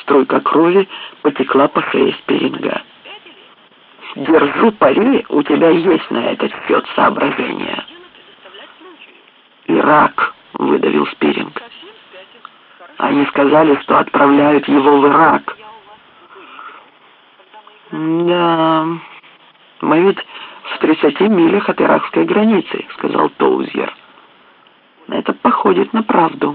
Струйка крови потекла по шее Спиринга. «Держу пари, у тебя есть на этот счет соображения». «Ирак», — выдавил Спиринг. «Они сказали, что отправляют его в Ирак». «Да, мы ведь в 30 милях от иракской границы», — сказал Тоузьер. «Это походит на правду.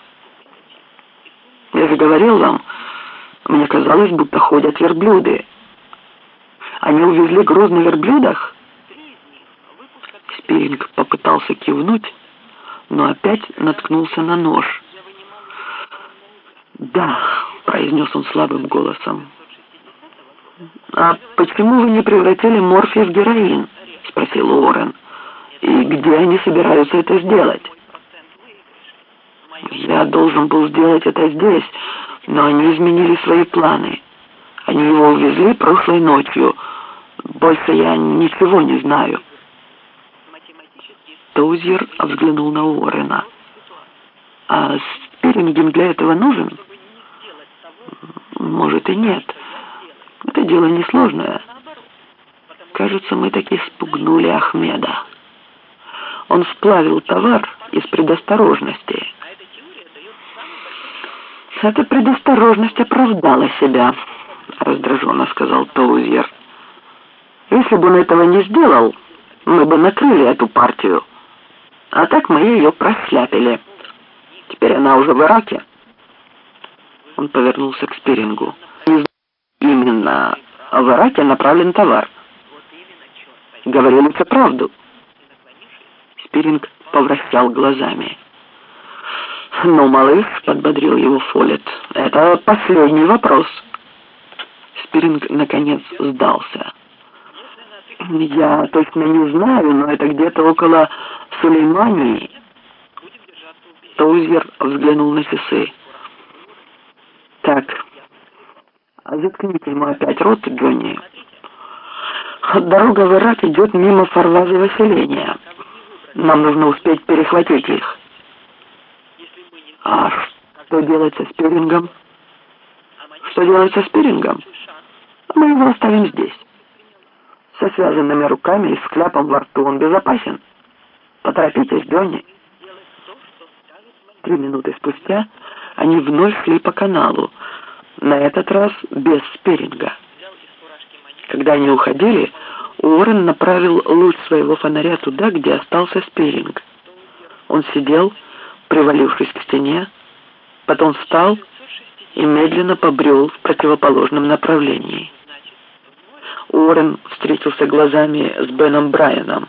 Я же говорил вам, мне казалось, будто ходят верблюды. Они увезли груз на верблюдах?» Спиринг попытался кивнуть, но опять наткнулся на нож. «Да», — произнес он слабым голосом. «А почему вы не превратили морфий в героин?» — спросил Уоррен. «И где они собираются это сделать?» «Я должен был сделать это здесь, но они изменили свои планы. Они его увезли прошлой ночью. Больше я ничего не знаю». Тоузьер взглянул на Уоррена. «А Спиринг для этого нужен?» «Может и нет. Это дело несложное. Кажется, мы таки спугнули Ахмеда. Он сплавил товар из предосторожности». «Эта предосторожность оправдала себя», — раздраженно сказал Тоузьер. «Если бы он этого не сделал, мы бы накрыли эту партию. А так мы ее прошляпили. Теперь она уже в Ираке». Он повернулся к Спирингу. «Именно в Ираке направлен товар. Говорили правду». Спиринг повращал глазами. «Ну, малыш», — подбодрил его Фоллетт, — «это последний вопрос». Спиринг, наконец, сдался. «Я точно не знаю, но это где-то около Сулеймании». Тоузьер взглянул на часы. «Так, заткните ему опять рот, Джонни. Дорога в Ирак идет мимо Фарвазова селения. Нам нужно успеть перехватить их». «А что делать со Спирингом?» «Что делать со Спирингом? Мы его оставим здесь. Со связанными руками и с кляпом во рту он безопасен. Поторопитесь, Джонни». 3 минуты спустя они вновь шли по каналу, на этот раз без Спиринга. Когда они уходили, Уоррен направил луч своего фонаря туда, где остался Спиринг. Он сидел, привалившись к стене, потом встал и медленно побрел в противоположном направлении. Уоррен встретился глазами с Беном Брайаном.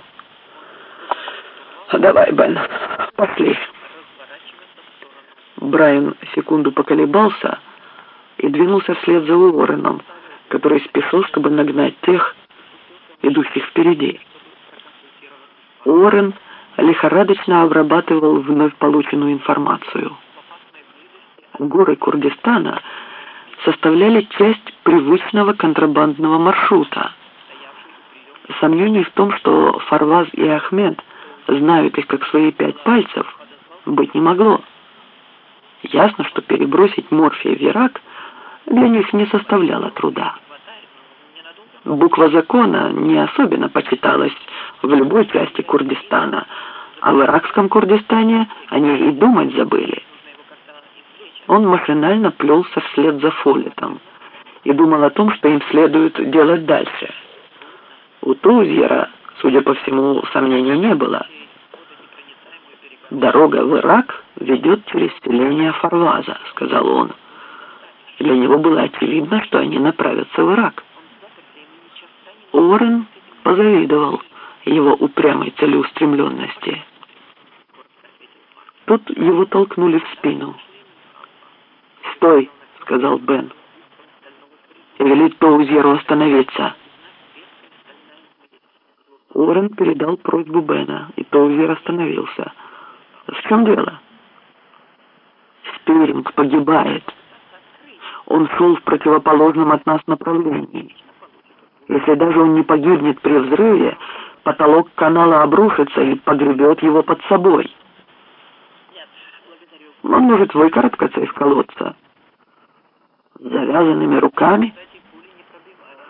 «Давай, Бен, пошли». Брайан секунду поколебался и двинулся вслед за Уорреном, который спешил, чтобы нагнать тех, идущих впереди. Уоррен лихорадочно обрабатывал вновь полученную информацию. Горы Курдистана составляли часть привычного контрабандного маршрута. Сомнений в том, что Фарваз и Ахмед знают их как свои 5 пальцев, быть не могло. Ясно, что перебросить морфий в Ирак для них не составляло труда. Буква закона не особенно почиталась в любой части Курдистана, а в иракском Курдистане они и думать забыли. Он машинально плелся вслед за Фоллеттом и думал о том, что им следует делать дальше. У Тоузьера, судя по всему, сомнений не было. «Дорога в Ирак ведет через селение Фарваза», — сказал он. Для него было очевидно, что они направятся в Ирак. Уоррен позавидовал его упрямой целеустремленности. Тут его толкнули в спину. «Стой!» — сказал Бен. «И вели Тоузьеру остановиться». Уоррен передал просьбу Бена, и Тоузьер остановился. «В чем дело?» «Спиринг погибает. Он шел в противоположном от нас направлении. Если даже он не погибнет при взрыве, потолок канала обрушится и погребет его под собой. Он может выкарабкаться из колодца. с завязанными руками.